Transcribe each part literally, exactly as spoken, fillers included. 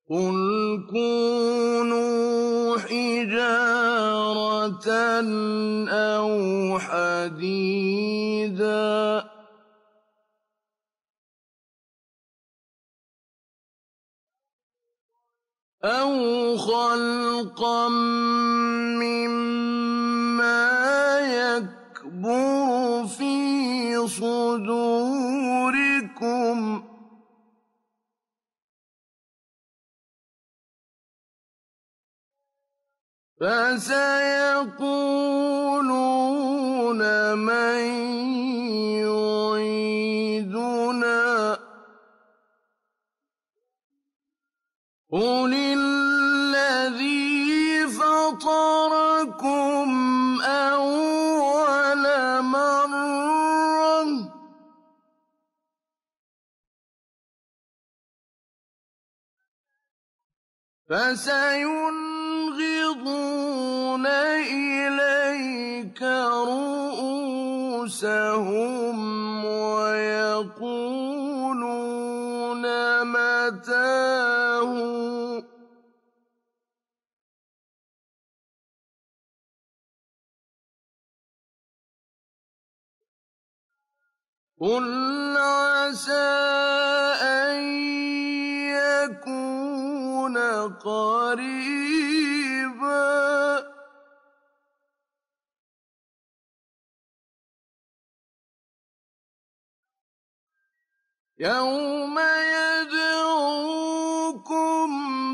قُلْ كُونُوا حِجَارَةً أَوْ حَدِيدًا أَوْ خَلْقًا مِّمَّا يَكْبُرُ فِي صُدُورِكُمْ ۚ فَسَيَقُولُونَ مَن يُعِيدُنَا ۖ قُلِ الَّذِي فَطَرَكُمْ أَوَّلَ مَرَّةٍ ۚ فَسَيُنْغِضُونَ إِلَيْكَ رُءُوسَهُمْ وَيَقُولُونَ مَتَىٰ هُوَ ۖ قُلْ عَسَىٰ أَن يَكُونَ قَرِيبًا. يَوْمَ يَدْعُوكُمْ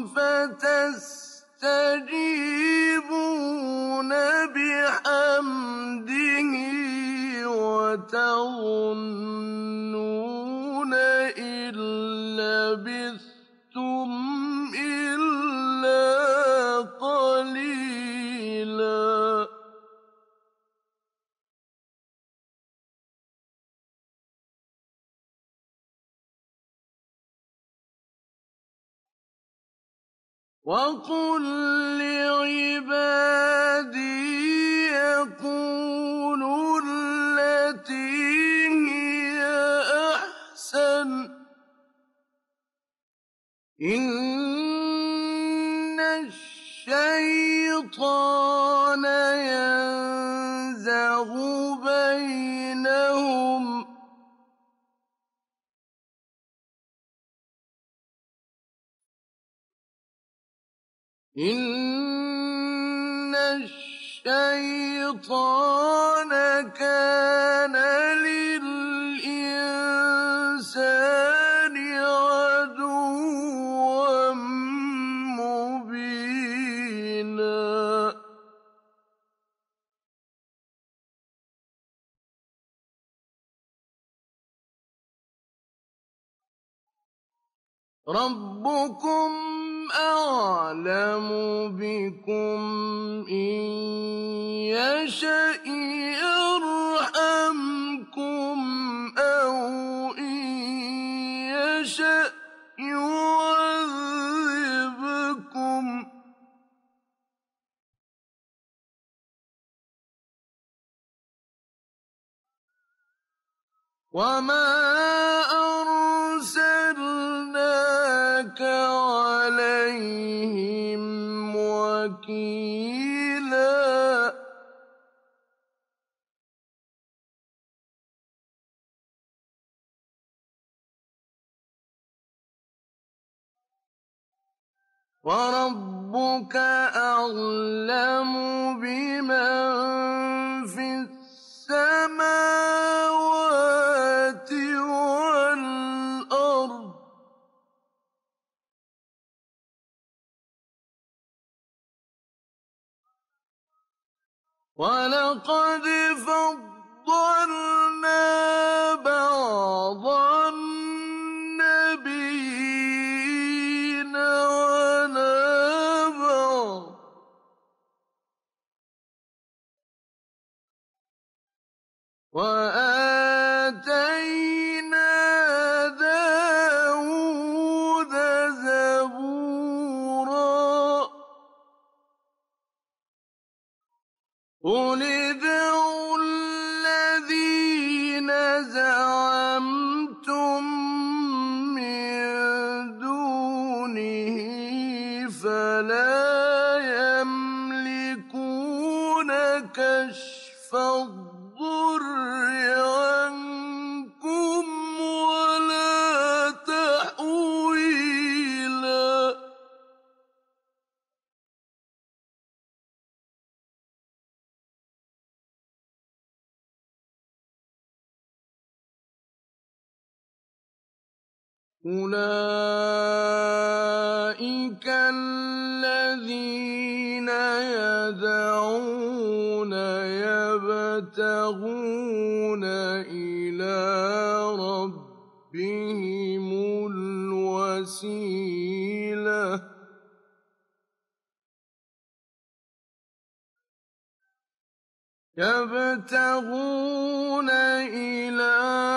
فَتَسْتَجِيبُونَ بِحَمْدِهِ وَتَظُنُّونَ إِن لَّبِثْتُمْ إِلَّا قَلِيلًا. وَقُل لِّعِبَادِي يَقُولُوا الَّتِي هِيَ أَحْسَنُ ۚ إِنَّ الشَّيْطَانَ يَنزَغُ بَيْنَهُمْ ۚ إِنَّ الشَّيْطَانَ كَانَ لِلْإِنسَانِ عَدُوًّا مُّبِينًا. رَبُّكُمْ أَعْلَمُ بِكُمْ ۖ إِن يَشَأْ يَرْحَمْكُمْ أَوْ إِن يَشَأْ يُعَذِّبْكُمْ ۚ وَمَا أَرْسَلْنَاكَ عَلَيْهِمْ وَكِيلًا. وَرَبُّكَ أَعْلَمُ بِمَن فِي السَّمَاوَاتِ وَالْأَرْضِ ۗ وَلَقَدْ فَضَّلْنَا بَعْضَ النَّبِيِّينَ عَلَىٰ بَعْضٍ ۖ وَآتَيْنَا دَاوُودَ زَبُورًا. قُلِ ادْعُوا الَّذِينَ زَعَمْتُم مِّن دُونِهِ ولا يملكون كشف الضر عنكم ولا تحويلا. أولئك الذين يدعون يبتغون إلى ربهم الوسيلة يبتغون إلى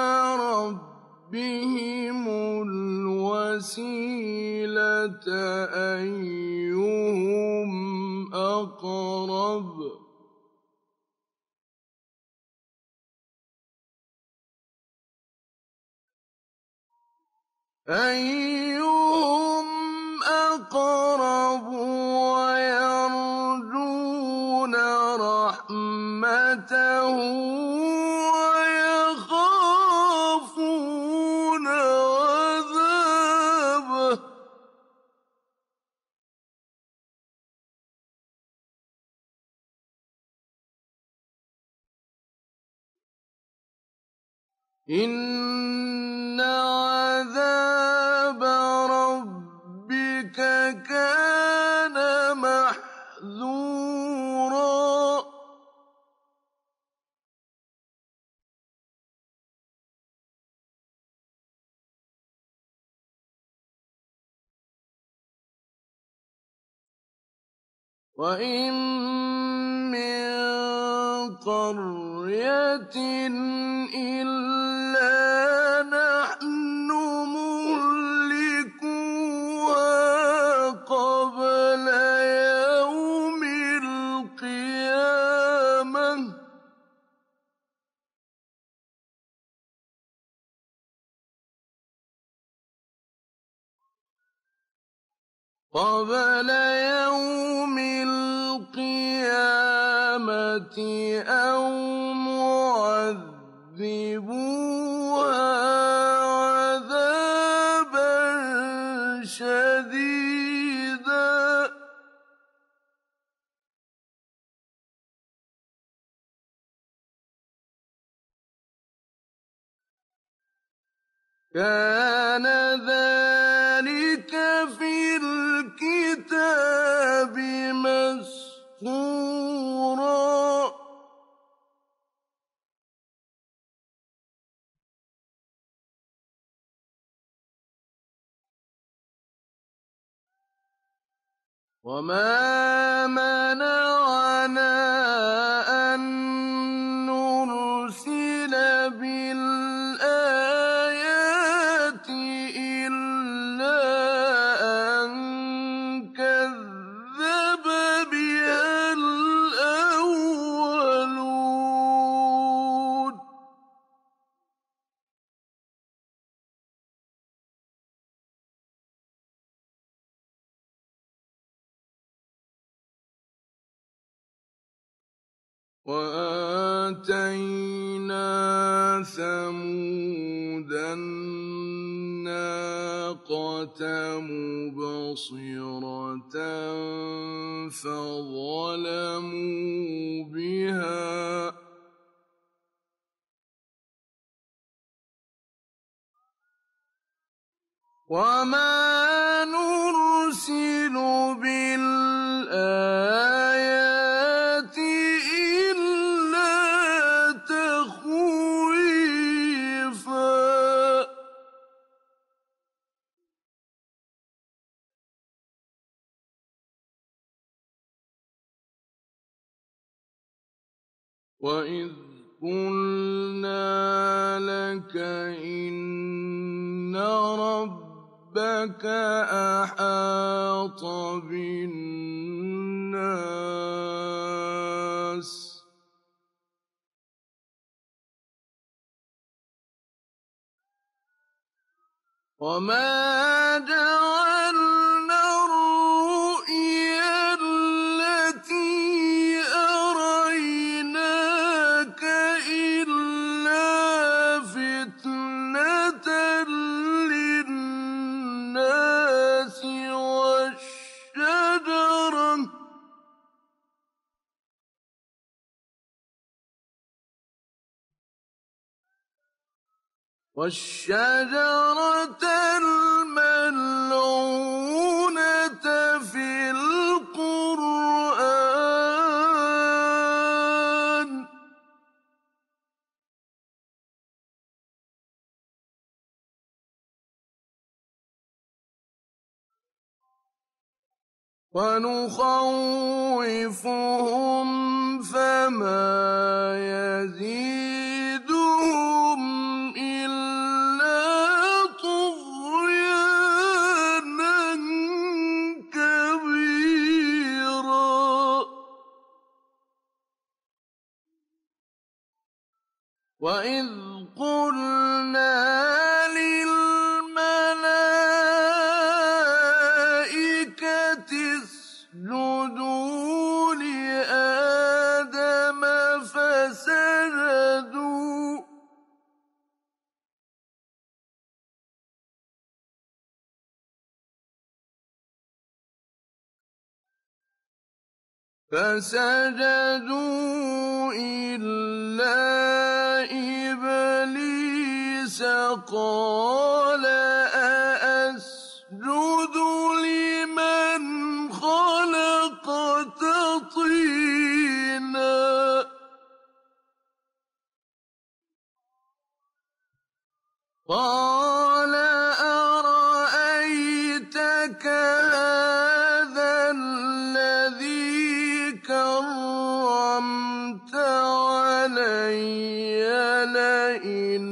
ربهم الوسيلة أيهم أقرب أيهم أقرب ويرجون رحمته ويخافون عذابه. إن عذاب ربك كان محذورا. وإن من قرية إلا نحن مهلكوها قبل يوم القيامة قبل يوم القيامة أو معذبوها عذابا شديدا. كان ذلك في الكتاب مسطورا. وما منعنا أن نرسل بالآيات إلا أن كذب بها الأولون. وآتينا ثمود الناقة مبصرة فظلموا بها وما نرسل بالآيات إلا تخويفا. وإذ قلنا لك إن ربك أحاط بالناس وما جعلنا الرؤيا وَالشَّجَرَةَ الْمَلْعُونَةَ فِي الْقُرْآنِ وَنُخَوِّفُهُمْ فَمَا يَزِيدُهُمْ إِلَّا طُغْيَانًا كَبِيرًا وَإِذْ قُلْنَا لِلْمَلَائِكَةِ اسْجُدُوا لِآدَمَ فَسَجَدُوا فَسَجَدُوا إِلَّا إِبْلِيسَ قَالَ أَأَسْجُدُ لِمَنْ خَلَقْتَ طِينًا قَالَ أَرَأَيْتَكَ هَٰذَا الَّذِي كَرَّمْتَ عَلَيَّ لَئِنْ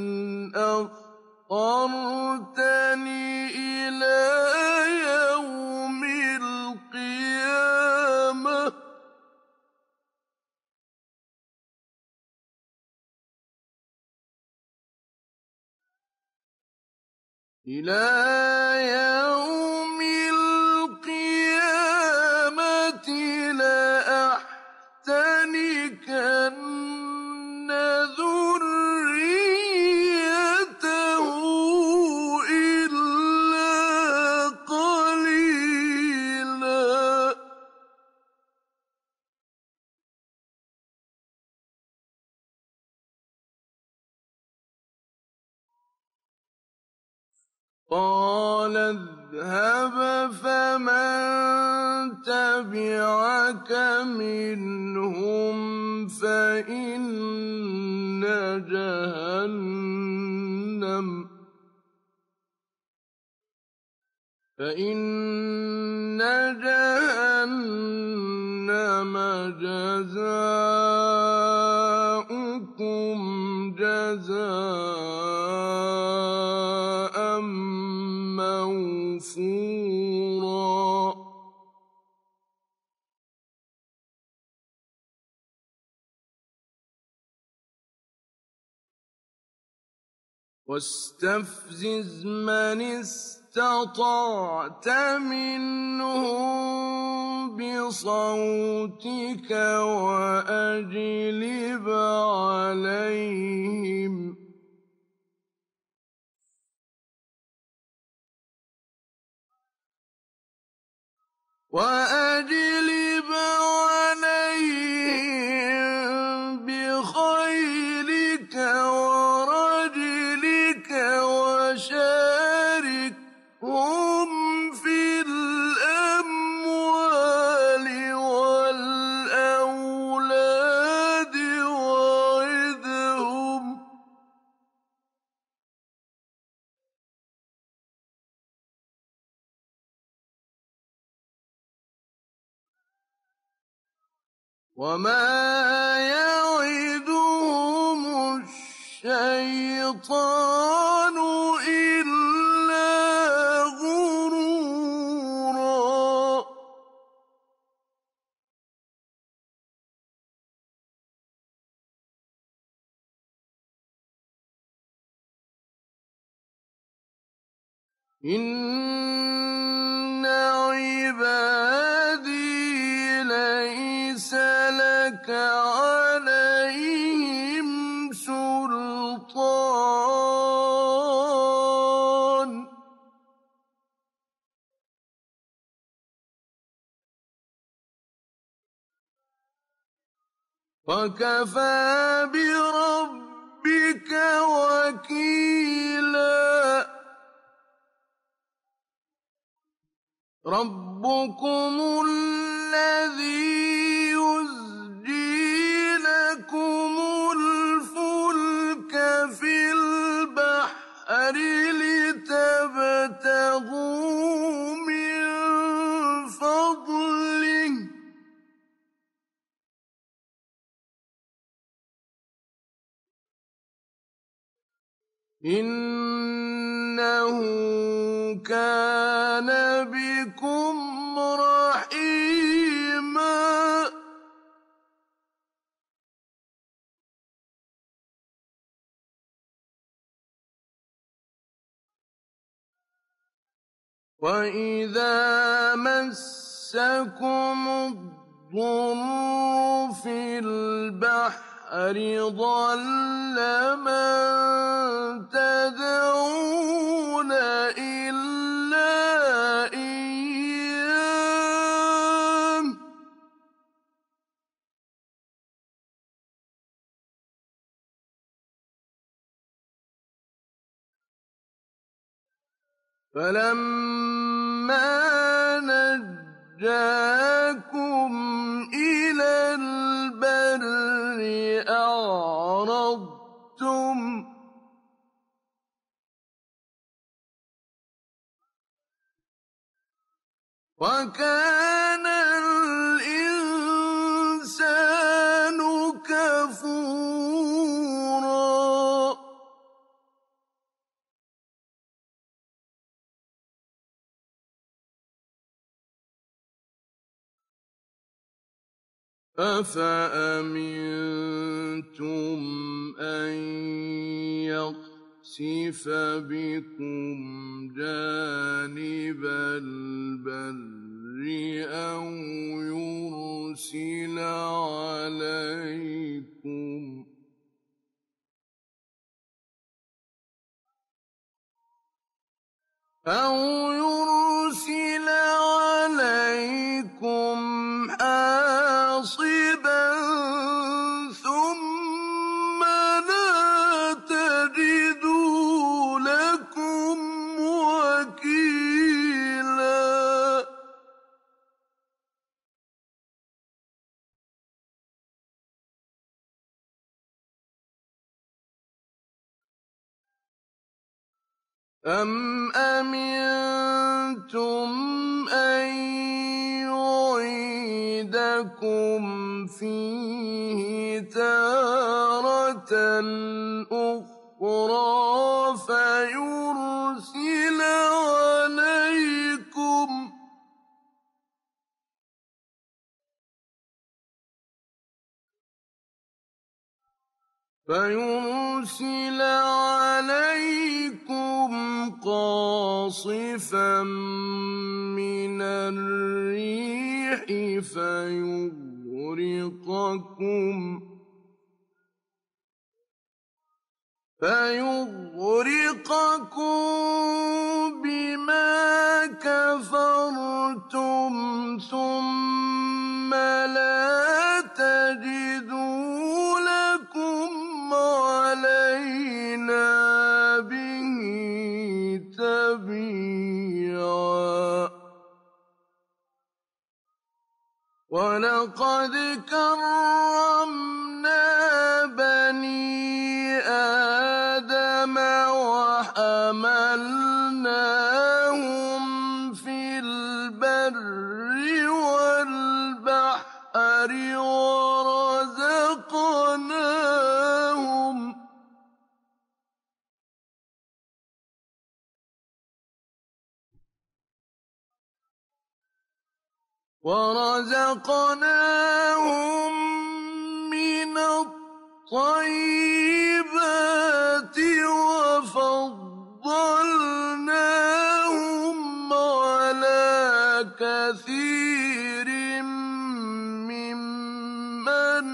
أَخَّرْتَنِي إِلَىٰ يَوْمِ الْقِيَامَةِ إِلَىٰ يَوْمِ الْقِيَامَةِ لَأَحْتَنِكَنَّ ذُرِّيَّتَهُ إِلَّا قَلِيلًا قَالَ اذْهَبْ فَمَن تَبِعَكَ مِنْهُمْ فَإِنَّ جَهَنَّمَ فَإِنَّ جَهَنَّمَ جَزَاؤُكُمْ جَزَاءً مَّوْفُورًا وَاسْتَفْزِزْ مَنِ اسْتَطَعْتَ مِنْهُم بِصَوْتِكَ وَأَجْلِبْ عَلَيْهِمْ وَأَجْلِبْ عَلَيْهِم بِخَيْلِكَ وَرَجِلِكَ وَشَارِكْهُمْ فِي الْأَمْوَالِ وَالْأَوْلَادِ وَعِدْهُمْ ۚ وَمَا يَعِدُهُمُ الشَّيْطَانُ إِلَّا غُرُورًا إِنَّ عِبَادِي لَيْسَ لَكَ عَلَيْهِمْ سُلْطَانٌ ۚ وَكَفَىٰ بِرَبِّكَ ربك وكيلا ربكم الذي يزجي لكم الفلك في البحر لتبتغوا من فضله إنه كان بكم رحيما وإذا مسكم الضر في البحر ضل من تدعون إلا إياه فلما نجاكم إلى البر أعرضتم وكان الإنسان كفورا أفأمنتم أن يخسف بكم جانب البر أو يرسل عليكم أو يرسل عليكم حاصبا ثم لا تجدوا لكم وكيلا أم أمنتم أن يعيدكم فيه تارة أخرى فيرسل عليكم فيرسل عليكم قاصفا من الريح فيغرقكم فيغرقكم بما كفرتم ثم لا تجدوا لكم علينا به تبيعا ولقد كرمنا بني آدم وحملناهم في البر والبحر ورزقناهم ورزقناهم من الطيبات وفضلناهم على كثير ممن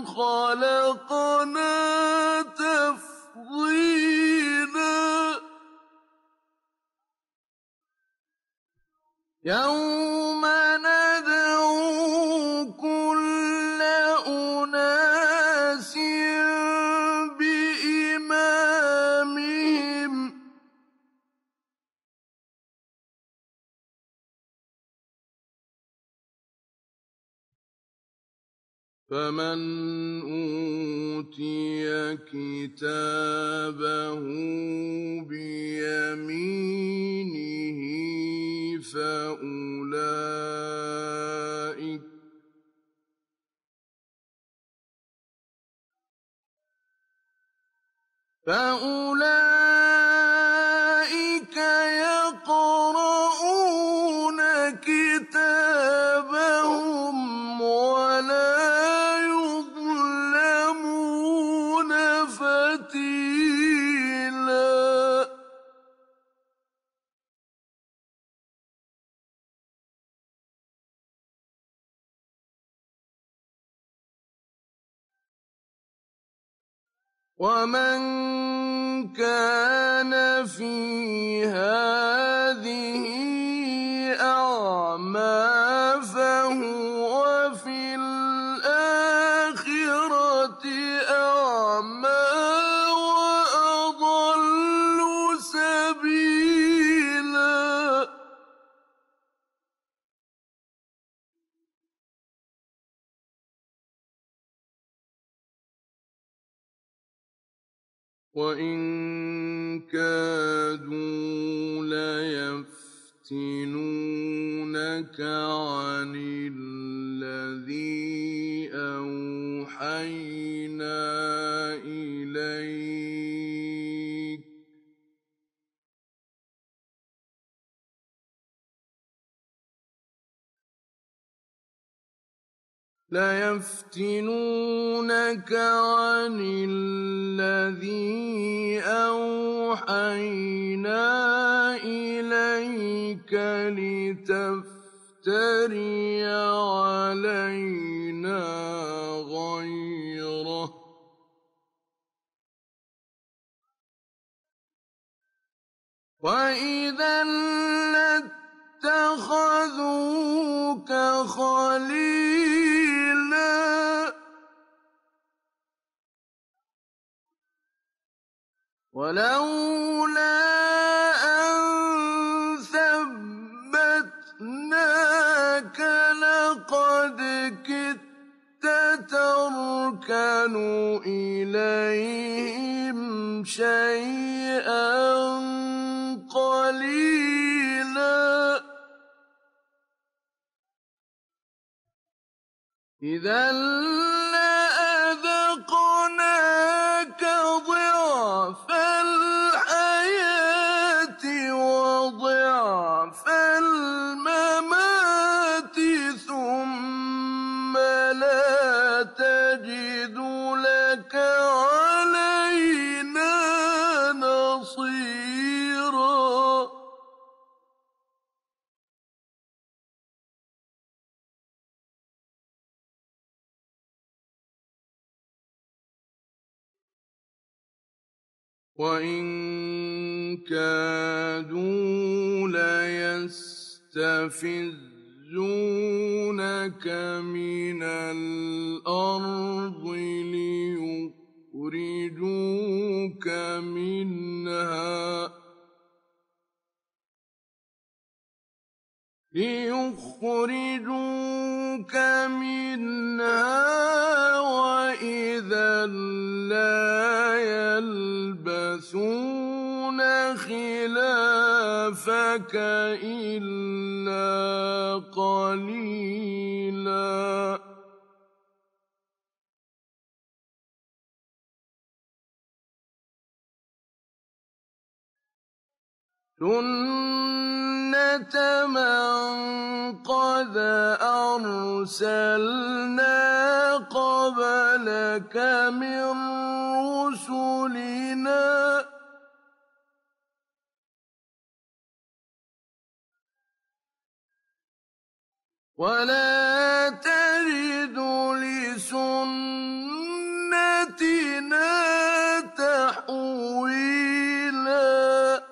خلقنا تفضيلا يوم ندعو كل أناس بإمامهم فمن أوتي كتابه بيمينه فأولئك فأولئك يقرؤون كتابهم ولا يظلمون فتيلا. ومن كان في هذه أعمى فهو في الآخرة أعمى وأضل سبيلا. وإن كادوا ليفتنونك عن الذي أوحينا إليك ليفتنونك عن الذي أوحينا إليك لتفتري علينا غيره وإذا لاتخذوك خليلا. ولولا أن ثبتناك لقد كدت تركن إليهم شيئا قليلا. إذا لأذقناك ضعف الحياة وضعف الممات ثم لا تجد لك علينا نصيرا. وإن كادوا ليستفزونك من الأرض ليخرجوك منها ليخرجوك منها وإذا لا يلبثون خلافك إلا قليلا. سُنَّةَ مَن قَدْ أَرْسَلْنَا قَبْلَكَ مِن رُّسُلِنَا ۖ وَلَا تَجِدُ لِسُنَّتِنَا تَحْوِيلًا.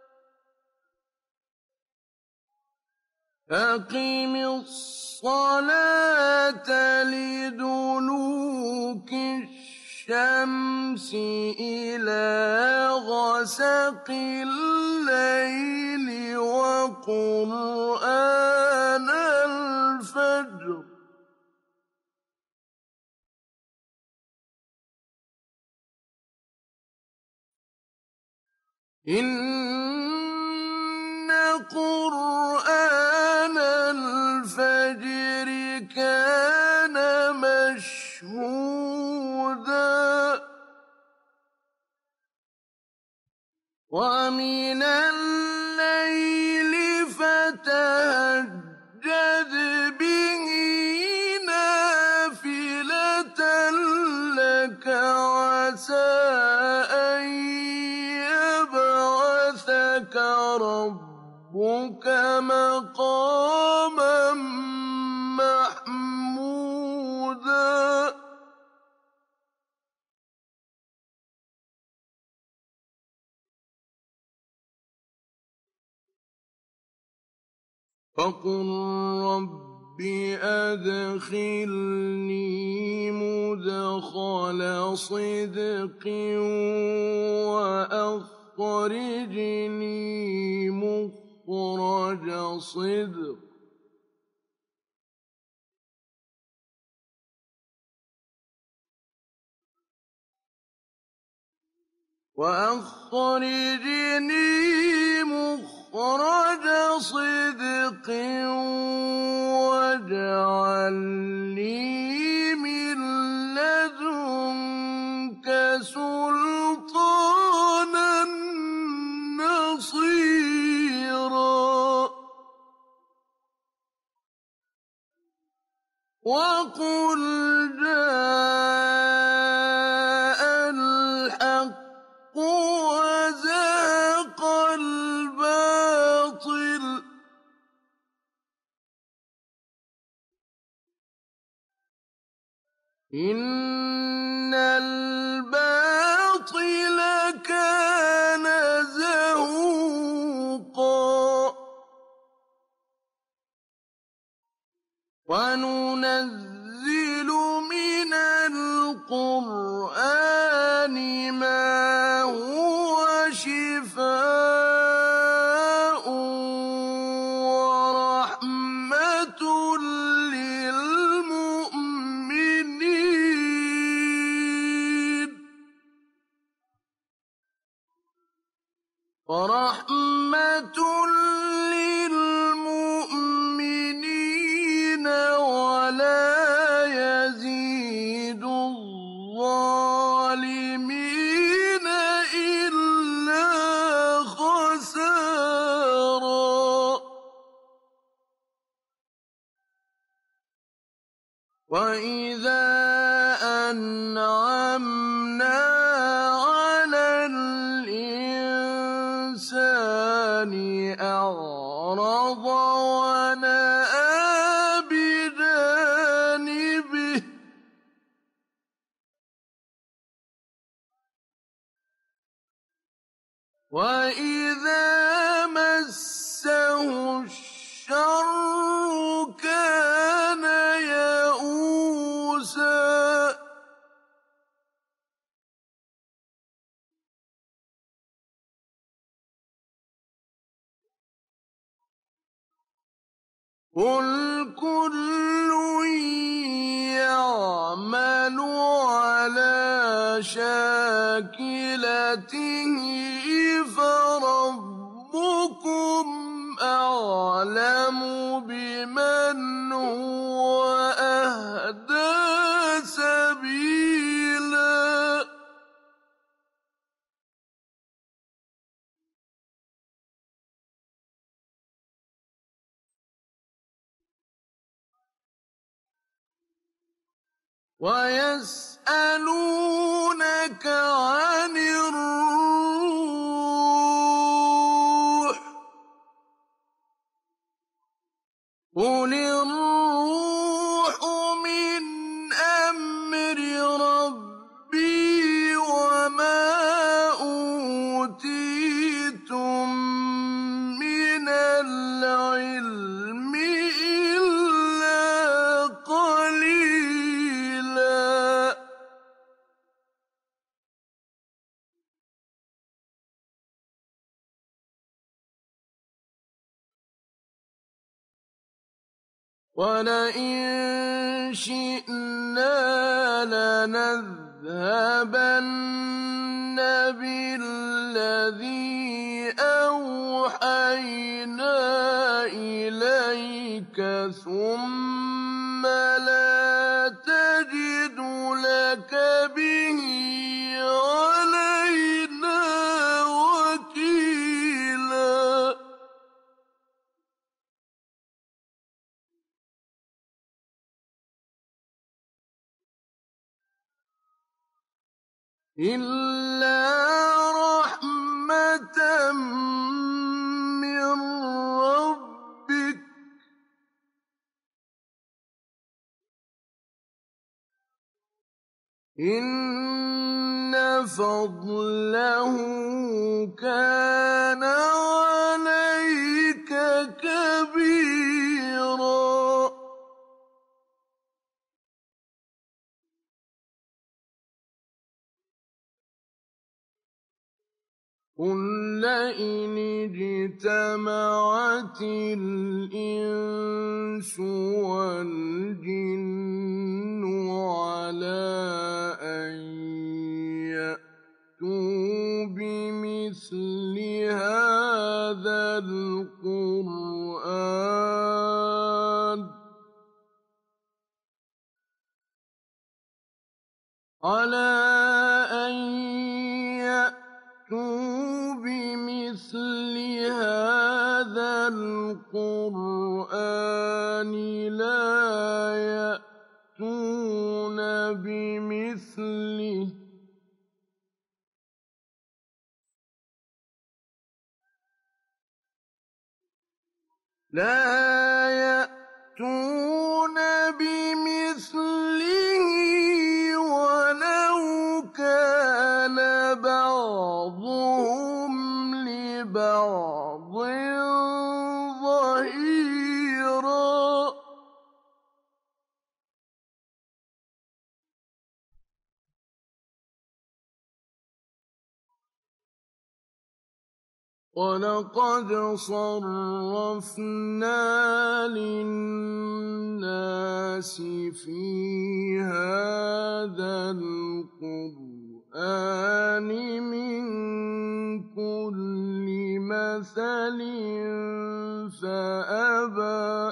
أَقِمِ الصَّلَاةَ لِدُلُوكِ الشَّمْسِ إِلَىٰ غَسَقِ اللَّيْلِ وَقُرْآنَ الْفَجْرِ إن قرآن الفجر كان مشهودا ومن الليل فتهجد به نافلة لك عسى أن يبعثك ربك مقاما محمودا فقل رب أدخلني مدخل صدق وأخرجني مخرج صدق وأخرجني مخرج صدق واجعل لي من لدنك سلطانا نصيرا وقل جاء الحق وزهق الباطل إن الباطل كان زهوقا وننزل من القرآن ما هو شفاء ورحمة للمؤمنين ورحمة للمؤمنين ولا يزيد الظالمين إلا خسارا وإذا أنعمنا على الإنسان أعرض ونأى بجانبه وإذا مسه الشر كان يئوسا قل كل يعمل على شاكلته فربكم أعلم بمن هو أهدى سبيلا ويسألونك عن الروح قل الروح من أمر ربي وما أوتيتم من العلم إلا قليلا ولئن شئنا لنذهبن بالذي أوحينا إليك ثم لا تجد لك به علينا وكيلا إلا رحمة من ربك إن فضله كان عليك كبيرا قل لئن اجتمعت الإنس والجن على أن يأتوا بمثل هذا القرآن على أن يأتوا بمثل هذا القرآن لا يأتون بمثله لا يأتون بمثله ولو كان بعضهم لبعض ظهيرا وَلَقَدْ صَرَّفْنَا لِلنَّاسِ فِي هَٰذَا الْقُرْآنِ مِن كُلِّ مَثَلٍ فَأَبَىٰ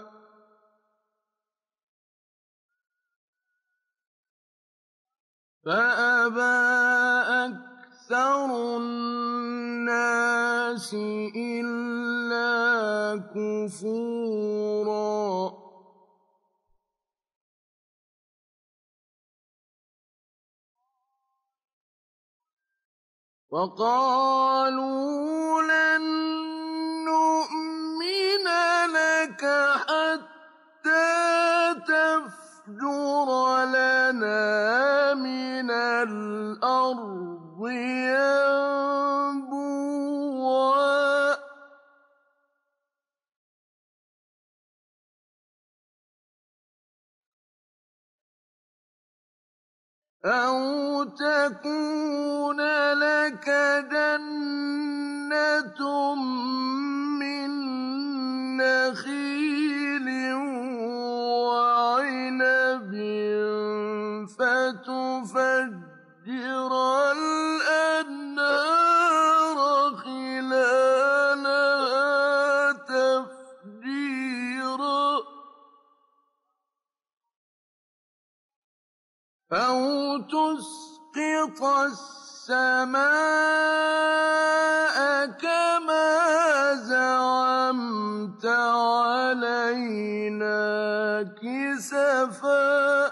أَكْثَرُ النَّاسِ إِلَّا كُفُورًا وَقَالُوا لَن نُّؤْمِنَ لَكَ حَتَّىٰ تَفْجُرَ لَنَا مِنَ الْأَرْضِ يَنبُوعًا أَوْ تَكُونَ لَكَ جَنَّةٌ مِّن نَّخِيلٍ وَعِنَبٍ فَتُفَجِّرَ الْأَنْهَارَ خِلَالَهَا تَفْجِيرًا أَوْ تُسْقِطَ السَّمَاءَ كَمَا زَعَمْتَ عَلَيْنَا كِسَفًا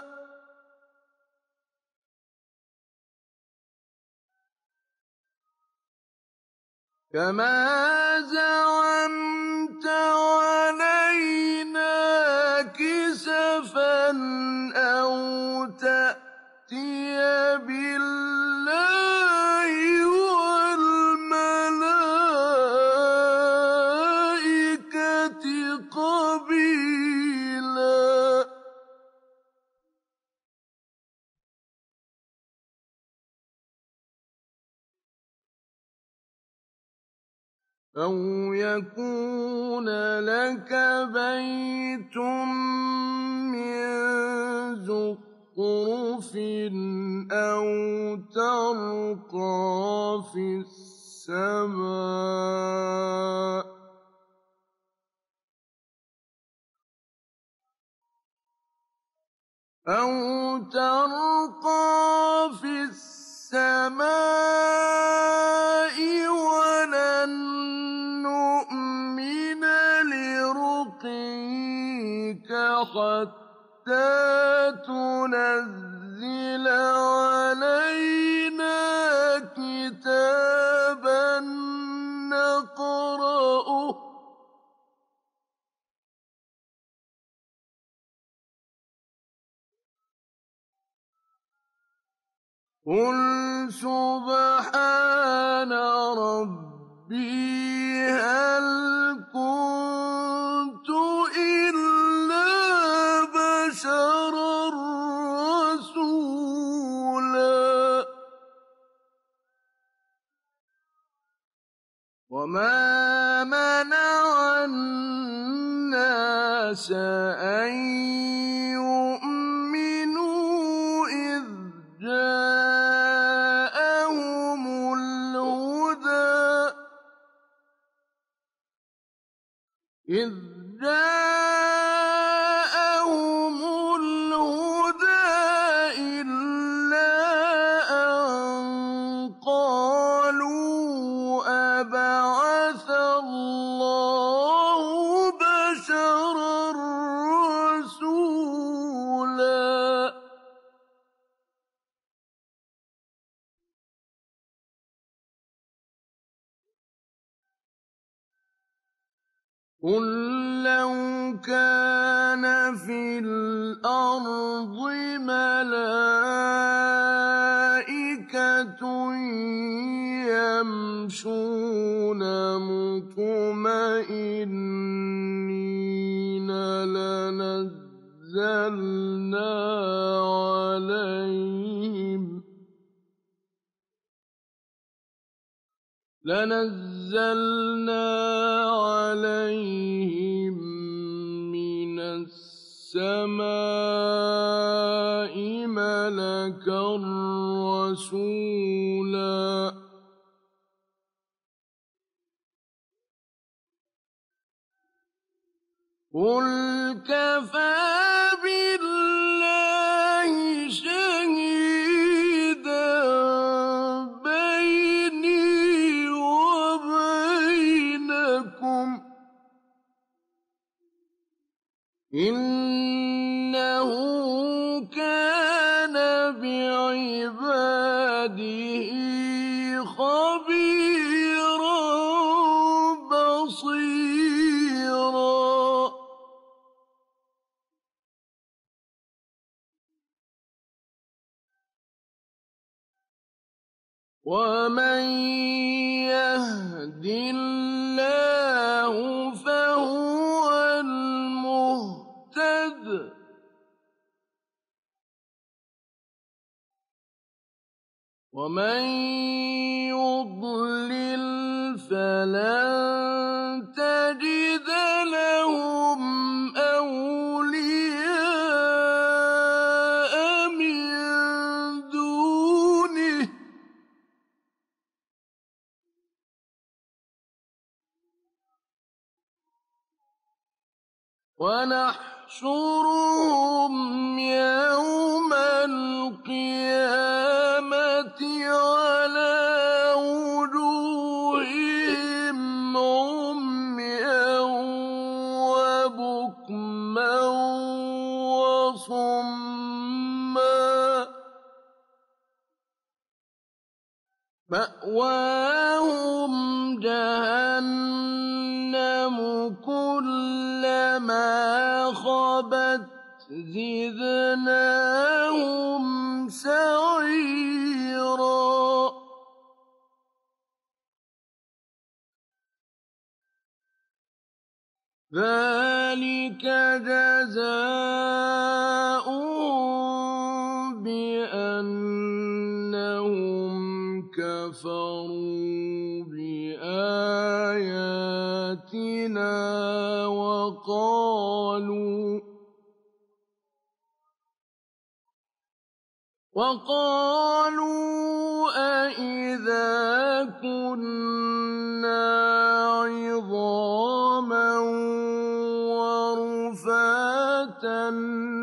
كَمَا زَعَمْتَ عَلَيْنَا كِسَفًا أَوْ تَأْتِيَ بِاللَّهِ وَالْمَلَائِكَةِ قَبِيلًا أَوْ يَكُونَ لَكَ بَيْتٌ مِّن زُخْرُفٍ أَوْ تَرْقَىٰ فِي السَّمَاءِ أَوْ تَرْقَىٰ فِي السَّمَاءِ وَلَن نُّؤْمِنَ لِرُقِيِّكَ حَتَّىٰ تُنَزِّلَ عَلَيْنَا كِتَابًا نَّقْرَؤُهُ ۗ قُلْ سُبْحَانَ رَبِّي هَلْ كُنتُ إِلَّا بَشَرًا رَّسُولًا وَمَا مَنَعَ النَّاسَ أَن يُؤْمِنُوا إِذْ جَاءَهُمُ الْهُدَىٰ إِذْ جَاءَهُمُ الْهُدَىٰ إِلَّا أَن قَالُوا أَبَعَثَ اللَّهُ بَشَرًا رَّسُولًا قُل لَّوْ كَانَ فِي الْأَرْضِ مَلَائِكَةٌ يَمْشُونَ مُطْمَئِنِّينَ لَنَزَّلْنَا عَلَيْهِم لَنَزَّلْنَا عَلَيْهِم مِّنَ السَّمَاءِ مَلَكًا رَّسُولًا قُلْ كَفَىٰ بِاللَّهِ شَهِيدًا بَيْنِي وَبَيْنَكُمْ ۚ إِنَّهُ كَانَ بِعِبَادِهِ خَبِيرًا بَصِيرًا وَمَن يَهْدِ اللَّهُ فَهُوَ الْمُهْتَدِ ۖ وَمَن يُضْلِلْ فَلَن تَجِدَ لَهُمْ أَوْلِيَاءَ مِن دُونِهِ ۖ وَنَحْشُرُهُمْ يَوْمَ الْقِيَامَةِ عَلَىٰ وُجُوهِهِمْ عُمْيًا وَبُكْمًا وَصُمًّا ۖ مَّأْوَاهُمْ جَهَنَّمُ كُلَّمَا خَبَتْ زِدْنَاهُمْ سَعِيرًا ذَٰلِكَ جَزَاؤُهُم بِأَنَّهُمْ كَفَرُوا بِآيَاتِنَا وَقَالُوا وَقَالُوا أَإِذَا كُنَّا عِظَامًا وَرُفَاتًا